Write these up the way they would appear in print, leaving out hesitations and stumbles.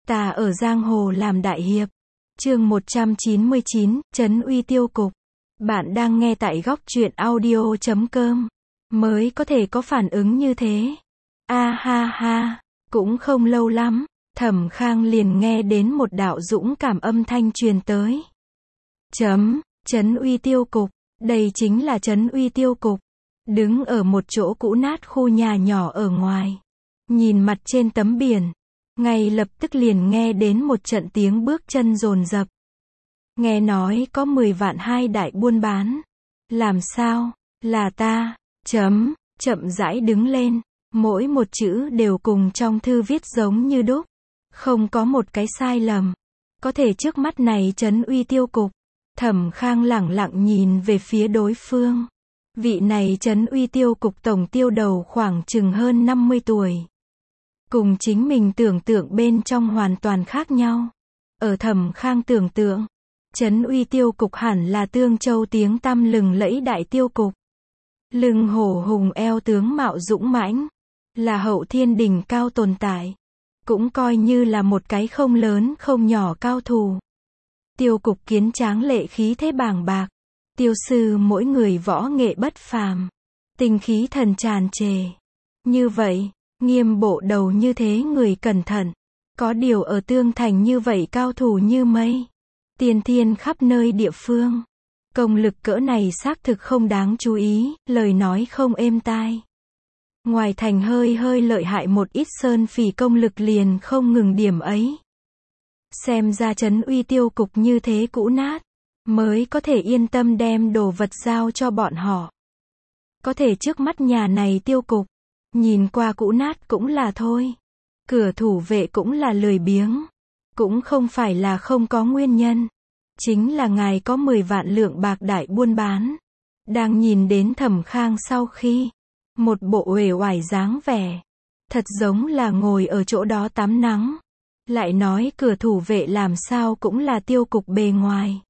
Ta ở giang hồ làm đại hiệp. Chương 199, trấn uy tiêu cục. Bạn đang nghe tại góc truyện audio.com. Mới có thể có phản ứng như thế. A ha ha, cũng không lâu lắm, Thẩm Khang liền nghe đến một đạo dũng cảm âm thanh truyền tới. Trấn uy tiêu cục, đây chính là trấn uy tiêu cục. Đứng ở một chỗ cũ nát khu nhà nhỏ ở ngoài. Nhìn mặt trên tấm biển. Ngay lập tức liền nghe đến một trận tiếng bước chân dồn dập. Nghe nói có 10 vạn hai đại buôn bán. Làm sao? Là ta. Chậm rãi đứng lên. Mỗi một chữ đều cùng trong thư viết giống như đúc. Không có một cái sai lầm. Có thể trước mắt này trấn uy tiêu cục. Thẩm Khang lẳng lặng nhìn về phía đối phương. Vị này trấn uy tiêu cục tổng tiêu đầu khoảng chừng hơn 50 tuổi. Cùng chính mình tưởng tượng bên trong hoàn toàn khác nhau. Ở Thẩm Khang tưởng tượng, trấn uy tiêu cục hẳn là Tương Châu tiếng tăm lừng lẫy đại tiêu cục. Lưng hổ hùng eo tướng mạo dũng mãnh, là hậu thiên đỉnh cao tồn tại. Cũng coi như là một cái không lớn không nhỏ cao thủ. Tiêu cục kiến tráng lệ khí thế bàng bạc. Tiêu sư mỗi người võ nghệ bất phàm. Tinh khí thần tràn trề. Như vậy, nghiêm bộ đầu như thế người cẩn thận. Có điều ở Tương Thành như vậy cao thủ như mây. Tiên thiên khắp nơi địa phương. Công lực cỡ này xác thực không đáng chú ý, lời nói không êm tai. Ngoài thành hơi lợi hại một ít sơn phỉ công lực liền không ngừng điểm ấy. Xem ra trấn uy tiêu cục như thế cũ nát, mới có thể yên tâm đem đồ vật giao cho bọn họ. Có thể trước mắt nhà này tiêu cục, nhìn qua cũ nát cũng là thôi. Cửa thủ vệ cũng là lười biếng. Cũng không phải là không có nguyên nhân. Chính là ngài có 10 vạn lượng bạc đại buôn bán. Đang nhìn đến Thẩm Khang sau khi, một bộ uể oải dáng vẻ. Thật giống là ngồi ở chỗ đó tắm nắng. Lại nói cửa thủ vệ làm sao cũng là tiêu cục bề ngoài.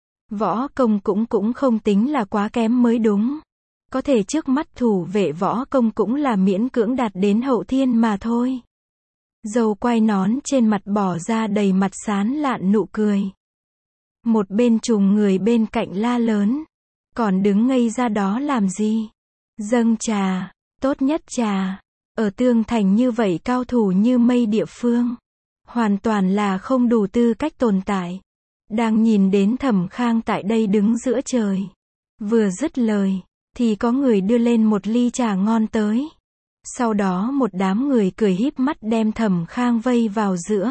Võ công cũng không tính là quá kém mới đúng. Có thể trước mắt thủ vệ võ công cũng là miễn cưỡng đạt đến hậu thiên mà thôi. Dâu quai nón trên mặt bỏ ra đầy mặt sán lạn nụ cười. Một bên trùng người bên cạnh la lớn. Còn đứng ngây ra đó làm gì? Dâng trà, tốt nhất trà. Ở Tương Thành như vậy cao thủ như mây địa phương. Hoàn toàn là không đủ tư cách tồn tại. Đang nhìn đến Thẩm Khang tại đây đứng giữa trời. Vừa dứt lời, thì có người đưa lên một ly trà ngon tới. Sau đó một đám người cười híp mắt đem Thẩm Khang vây vào giữa.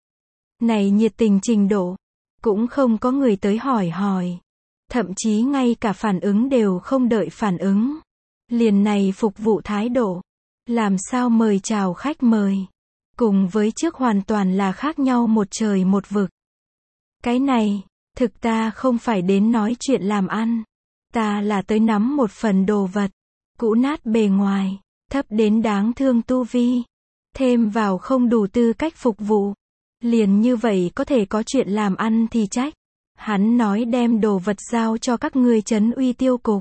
Này nhiệt tình trình độ, cũng không có người tới hỏi. Thậm chí ngay cả phản ứng đều không đợi phản ứng. Liền này phục vụ thái độ. Làm sao mời chào khách mời. Cùng với trước hoàn toàn là khác nhau một trời một vực. Cái này, thực ta không phải đến nói chuyện làm ăn. Ta là tới nắm một phần đồ vật. Cũ nát bề ngoài, thấp đến đáng thương tu vi. Thêm vào không đủ tư cách phục vụ. Liền như vậy có thể có chuyện làm ăn thì trách. Hắn nói đem đồ vật giao cho các ngươi trấn uy tiêu cục.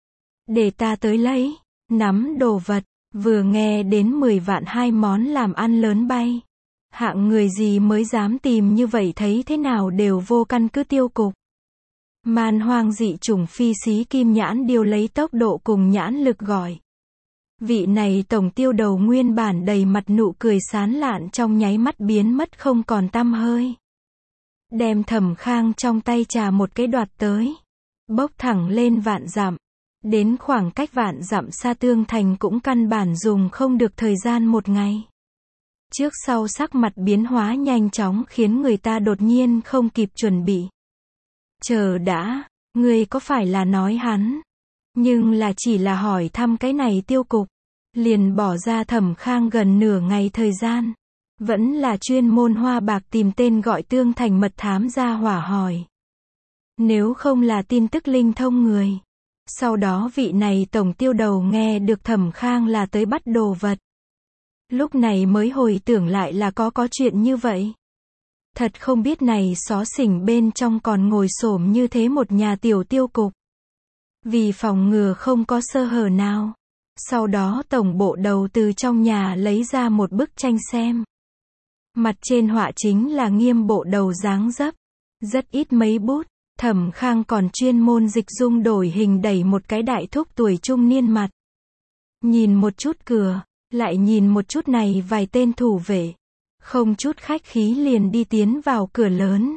Để ta tới lấy, nắm đồ vật. Vừa nghe đến 10 vạn hai món làm ăn lớn bay. Hạng người gì mới dám tìm như vậy thấy thế nào đều vô căn cứ tiêu cục. Man hoang dị chủng phi xí kim nhãn điêu lấy tốc độ cùng nhãn lực gọi. Vị này tổng tiêu đầu nguyên bản đầy mặt nụ cười sán lạn trong nháy mắt biến mất không còn tăm hơi. Đem Thẩm Khang trong tay trà một cái đoạt tới. Bốc thẳng lên vạn dặm. Đến khoảng cách vạn dặm xa Tương Thành cũng căn bản dùng không được thời gian một ngày. Trước sau sắc mặt biến hóa nhanh chóng khiến người ta đột nhiên không kịp chuẩn bị. Chờ đã, ngươi có phải là nói hắn? Nhưng là chỉ là hỏi thăm cái này tiêu cục. Liền bỏ ra Thẩm Khang gần nửa ngày thời gian. Vẫn là chuyên môn hoa bạc tìm tên gọi Tương Thành mật thám ra hỏa hỏi. Nếu không là tin tức linh thông người. Sau đó vị này tổng tiêu đầu nghe được Thẩm Khang là tới bắt đồ vật. Lúc này mới hồi tưởng lại là có chuyện như vậy. Thật không biết này xó xỉnh bên trong còn ngồi xổm như thế một nhà tiểu tiêu cục. Vì phòng ngừa không có sơ hở nào. Sau đó tổng bộ đầu từ trong nhà lấy ra một bức tranh xem. Mặt trên họa chính là Nghiêm bộ đầu dáng dấp. Rất ít mấy bút. Thẩm Khang còn chuyên môn dịch dung đổi hình đẩy một cái đại thúc tuổi trung niên mặt. Nhìn một chút cửa, lại nhìn một chút này vài tên thủ vệ. Không chút khách khí liền đi tiến vào cửa lớn.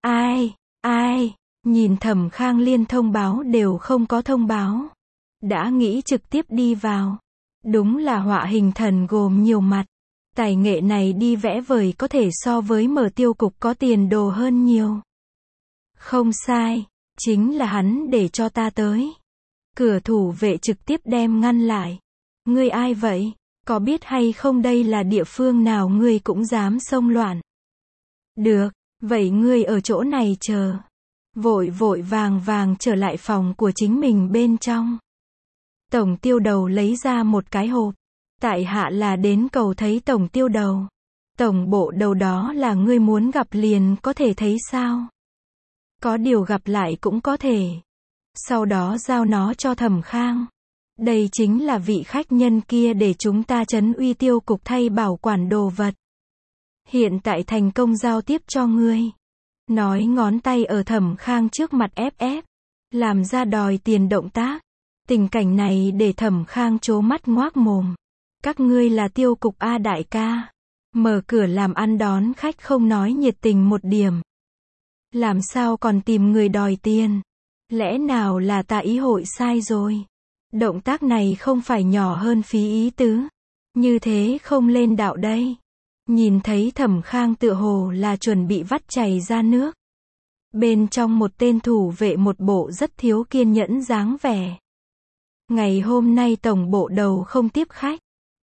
Ai, nhìn Thẩm Khang liên thông báo đều không có thông báo. Đã nghĩ trực tiếp đi vào. Đúng là họa hình thần gồm nhiều mặt. Tài nghệ này đi vẽ vời có thể so với Mở Tiêu cục có tiền đồ hơn nhiều. Không sai, chính là hắn để cho ta tới. Cửa thủ vệ trực tiếp đem ngăn lại. Ngươi ai vậy? Có biết hay không đây là địa phương nào ngươi cũng dám xông loạn? Được, vậy ngươi ở chỗ này chờ. Vội vội vàng trở lại phòng của chính mình bên trong. Tổng tiêu đầu lấy ra một cái hộp. Tại hạ là đến cầu thấy tổng tiêu đầu. Tổng bộ đầu đó là ngươi muốn gặp liền có thể thấy sao? Có điều gặp lại cũng có thể. Sau đó giao nó cho Thẩm Khang. Đây chính là vị khách nhân kia để chúng ta trấn uy Tiêu cục thay bảo quản đồ vật. Hiện tại thành công giao tiếp cho ngươi. Nói ngón tay ở Thẩm Khang trước mặt ép. Làm ra đòi tiền động tác. Tình cảnh này để Thẩm Khang trố mắt ngoác mồm. Các ngươi là Tiêu cục A đại ca. Mở cửa làm ăn đón khách không nói nhiệt tình một điểm. Làm sao còn tìm người đòi tiền? Lẽ nào là ta ý hội sai rồi? Động tác này không phải nhỏ hơn phí ý tứ. Như thế không lên đạo đây. Nhìn thấy Thẩm Khang tựa hồ là chuẩn bị vắt chảy ra nước. Bên trong một tên thủ vệ một bộ rất thiếu kiên nhẫn dáng vẻ. Ngày hôm nay tổng bộ đầu không tiếp khách.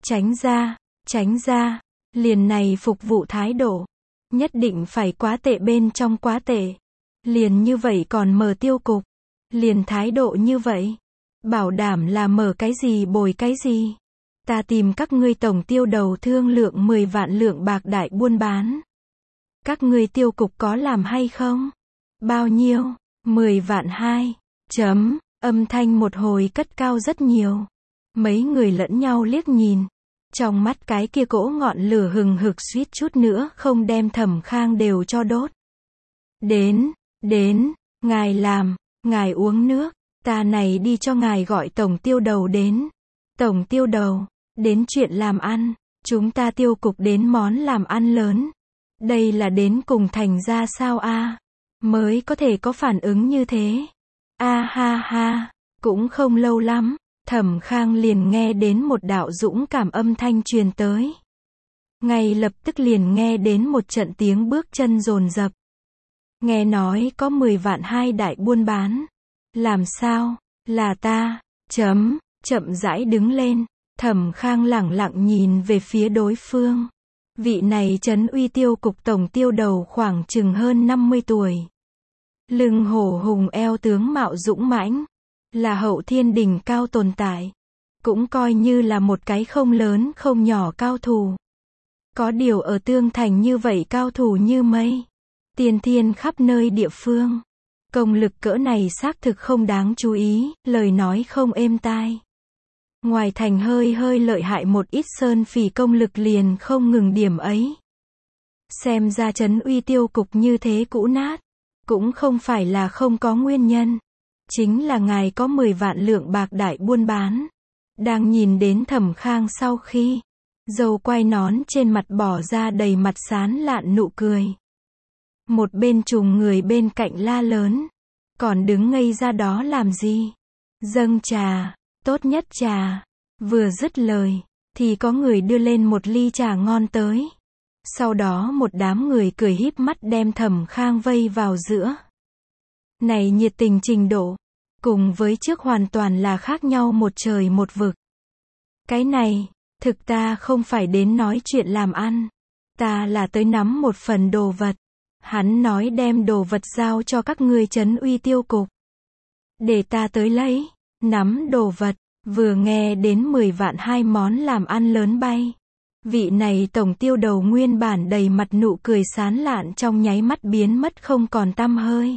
Tránh ra. Liền này phục vụ thái độ. Nhất định phải quá tệ bên trong quá tệ. Liền như vậy còn Mở Tiêu cục. Liền thái độ như vậy. Bảo đảm là mở cái gì bồi cái gì. Ta tìm các ngươi tổng tiêu đầu thương lượng 10 vạn lượng bạc đại buôn bán. Các ngươi Tiêu cục có làm hay không? Bao nhiêu? 10 vạn 2. Âm thanh một hồi cất cao rất nhiều. Mấy người lẫn nhau liếc nhìn. Trong mắt cái kia cỗ ngọn lửa hừng hực suýt chút nữa không đem Thẩm Khang đều cho đốt. Đến, ngài làm, ngài uống nước, ta này đi cho ngài gọi tổng tiêu đầu đến. Tổng tiêu đầu, đến chuyện làm ăn, chúng ta Tiêu cục đến món làm ăn lớn. Đây là đến cùng thành ra sao a? Mới có thể có phản ứng như thế. Ha, cũng không lâu lắm. Thẩm Khang liền nghe đến một đạo dũng cảm âm thanh truyền tới. Ngay lập tức liền nghe đến một trận tiếng bước chân dồn dập. Nghe nói có 10 vạn 2 đại buôn bán. Làm sao? Là ta. Chậm rãi đứng lên. Thẩm Khang lẳng lặng nhìn về phía đối phương. Vị này trấn uy Tiêu cục tổng tiêu đầu khoảng chừng hơn 50 tuổi. Lưng hổ hùng eo tướng mạo dũng mãnh. Là hậu thiên đỉnh cao tồn tại. Cũng coi như là một cái không lớn không nhỏ cao thủ. Có điều ở Tương Thành như vậy cao thủ như mây. Tiên thiên khắp nơi địa phương. Công lực cỡ này xác thực không đáng chú ý, lời nói không êm tai. Ngoài thành hơi lợi hại một ít sơn phỉ công lực liền không ngừng điểm ấy. Xem ra trấn uy Tiêu cục như thế cũ nát. Cũng không phải là không có nguyên nhân. Chính là ngài có 10 vạn lượng bạc đại buôn bán. Đang nhìn đến Thẩm Khang sau khi dâu quai nón trên mặt bỏ ra đầy mặt sán lạn nụ cười. Một bên trùng người bên cạnh la lớn. Còn đứng ngây ra đó làm gì? Dâng trà, tốt nhất trà. Vừa dứt lời, thì có người đưa lên một ly trà ngon tới. Sau đó một đám người cười híp mắt đem Thẩm Khang vây vào giữa. Này nhiệt tình trình độ, cùng với trước hoàn toàn là khác nhau một trời một vực. Cái này, thực ta không phải đến nói chuyện làm ăn. Ta là tới nắm một phần đồ vật. Hắn nói đem đồ vật giao cho các ngươi trấn uy Tiêu cục. Để ta tới lấy, nắm đồ vật, vừa nghe đến 10 vạn 2 món làm ăn lớn bay. Vị này tổng tiêu đầu nguyên bản đầy mặt nụ cười sán lạn trong nháy mắt biến mất không còn tăm hơi.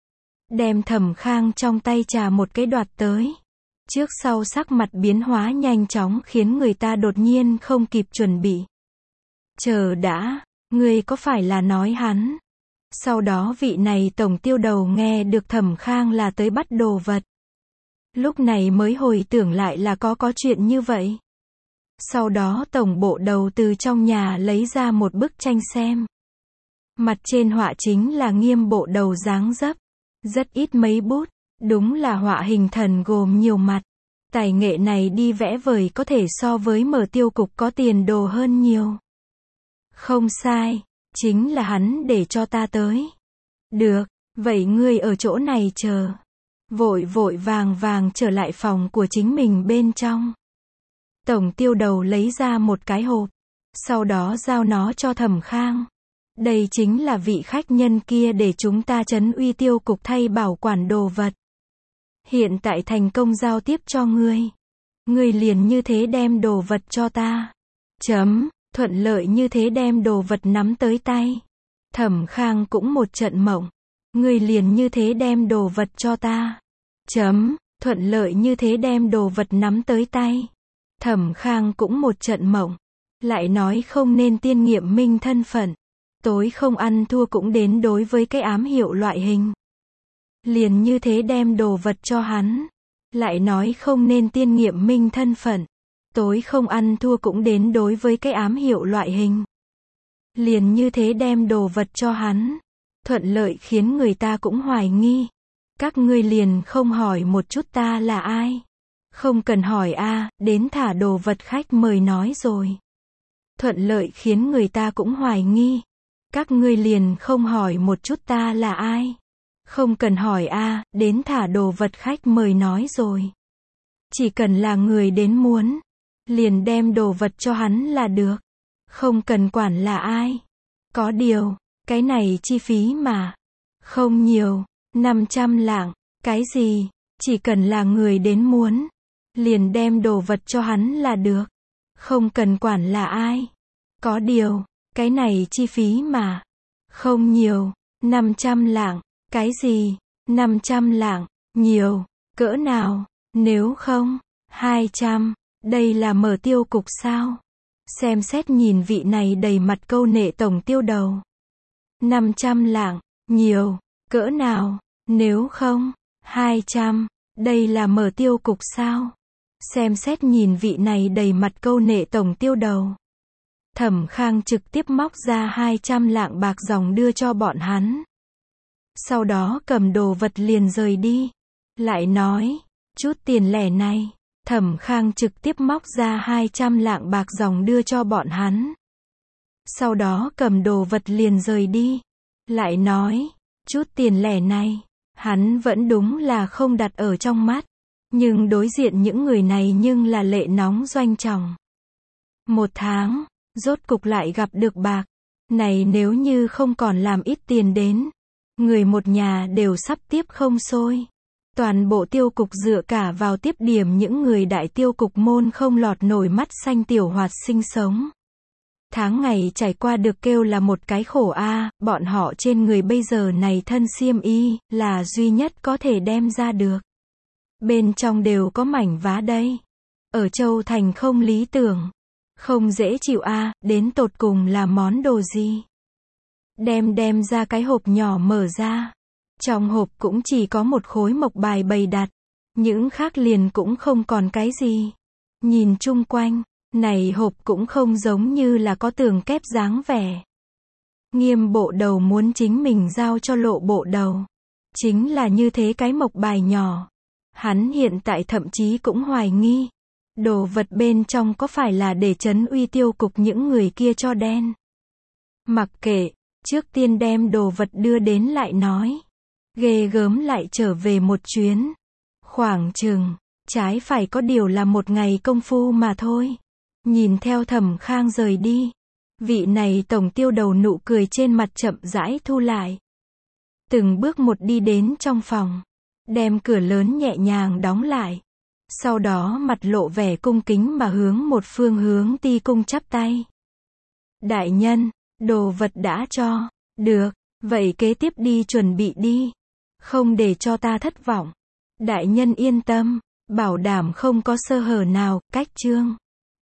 Đem Thẩm Khang trong tay trà một cái đoạt tới. Trước sau sắc mặt biến hóa nhanh chóng khiến người ta đột nhiên không kịp chuẩn bị. Chờ đã, Ngươi có phải là nói hắn? Sau đó vị này tổng tiêu đầu nghe được Thẩm Khang là tới bắt đồ vật. Lúc này mới hồi tưởng lại là có chuyện như vậy. Sau đó tổng bộ đầu từ trong nhà lấy ra một bức tranh xem. Mặt trên họa chính là Nghiêm bộ đầu dáng dấp. Rất ít mấy bút. Đúng là họa hình thần gồm nhiều mặt. Tài nghệ này đi vẽ vời có thể so với Mở Tiêu cục có tiền đồ hơn nhiều. Không sai. Chính là hắn để cho ta tới. Được. Vậy ngươi ở chỗ này chờ. Vội vội vàng vàng trở lại phòng của chính mình bên trong. Tổng tiêu đầu lấy ra một cái hộp. Sau đó giao nó cho Thẩm Khang. Đây chính là vị khách nhân kia để chúng ta trấn uy tiêu cục thay bảo quản đồ vật. Hiện tại thành công giao tiếp cho ngươi. Ngươi liền như thế đem đồ vật cho ta. Thuận lợi như thế đem đồ vật nắm tới tay. Thẩm Khang cũng một trận mộng. Ngươi liền như thế đem đồ vật cho ta. Thuận lợi như thế đem đồ vật nắm tới tay. Thẩm Khang cũng một trận mộng. Lại nói không nên tiên nghiệm minh thân phận. Tối không ăn thua cũng đến đối với cái ám hiệu loại hình. Liền như thế đem đồ vật cho hắn. Lại nói không nên tiên nghiệm minh thân phận. Tối không ăn thua cũng đến đối với cái ám hiệu loại hình. Liền như thế đem đồ vật cho hắn. Thuận lợi khiến người ta cũng hoài nghi. Các ngươi liền không hỏi một chút ta là ai. Không cần hỏi a, đến thả đồ vật khách mời nói rồi. Thuận lợi khiến người ta cũng hoài nghi. Các ngươi liền không hỏi một chút ta là ai. Không cần hỏi a, đến thả đồ vật khách mời nói rồi. Chỉ cần là người đến muốn. Liền đem đồ vật cho hắn là được. Không cần quản là ai. Có điều, cái này chi phí mà. Không nhiều, 500 lạng. Cái gì? Chỉ cần là người đến muốn. Liền đem đồ vật cho hắn là được. Không cần quản là ai. Có điều, cái này chi phí mà. Không nhiều, 500 lạng. Cái gì? 500 lạng. Nhiều. Cỡ nào? Nếu không, 200. Đây là Mở Tiêu cục sao? Xem xét nhìn vị này đầy mặt câu nệ tổng tiêu đầu. 500 lạng. Nhiều. Cỡ nào? Nếu không, 200. Đây là Mở Tiêu cục sao? Xem xét nhìn vị này đầy mặt câu nệ tổng tiêu đầu. Thẩm Khang trực tiếp móc ra 200 lạng bạc dòng đưa cho bọn hắn. Sau đó cầm đồ vật liền rời đi. Lại nói, chút tiền lẻ này. Thẩm Khang trực tiếp móc ra 200 lạng bạc dòng đưa cho bọn hắn. Sau đó cầm đồ vật liền rời đi. Lại nói, chút tiền lẻ này, hắn vẫn đúng là không đặt ở trong mắt. Nhưng đối diện những người này nhưng là lệ nóng doanh trọng. 1 tháng, rốt cục lại gặp được bạc. Này nếu như không còn làm ít tiền đến. Người một nhà đều sắp tiếp không xuôi. Toàn bộ tiêu cục dựa cả vào tiếp điểm những người đại tiêu cục môn không lọt nổi mắt xanh tiểu hoạt sinh sống. Tháng ngày trải qua được kêu là một cái khổ a, bọn họ trên người bây giờ này thân xiêm y, là duy nhất có thể đem ra được. Bên trong đều có mảnh vá đây. Ở Châu Thành không lý tưởng. Không dễ chịu a, đến tột cùng là món đồ gì? Đem ra cái hộp nhỏ mở ra. Trong hộp cũng chỉ có một khối mộc bài bày đặt. Những khác liền cũng không còn cái gì. Nhìn chung quanh, này hộp cũng không giống như là có tường kép dáng vẻ. Nghiêm bộ đầu muốn chính mình giao cho Lộ bộ đầu. Chính là như thế cái mộc bài nhỏ. Hắn hiện tại thậm chí cũng hoài nghi. Đồ vật bên trong có phải là để trấn uy tiêu cục những người kia cho đen. Mặc kệ, trước tiên đem đồ vật đưa đến lại nói. Ghê gớm lại trở về một chuyến. Khoảng chừng, trái phải có điều là một ngày công phu mà thôi. Nhìn theo Thẩm Khang rời đi. Vị này tổng tiêu đầu nụ cười trên mặt chậm rãi thu lại. Từng bước một đi đến trong phòng. Đem cửa lớn nhẹ nhàng đóng lại. Sau đó mặt lộ vẻ cung kính mà hướng một phương hướng ti cung chắp tay. Đại nhân, đồ vật đã cho. Được, vậy kế tiếp đi chuẩn bị đi. Không để cho ta thất vọng. Đại nhân yên tâm, bảo đảm không có sơ hở nào, cách chương.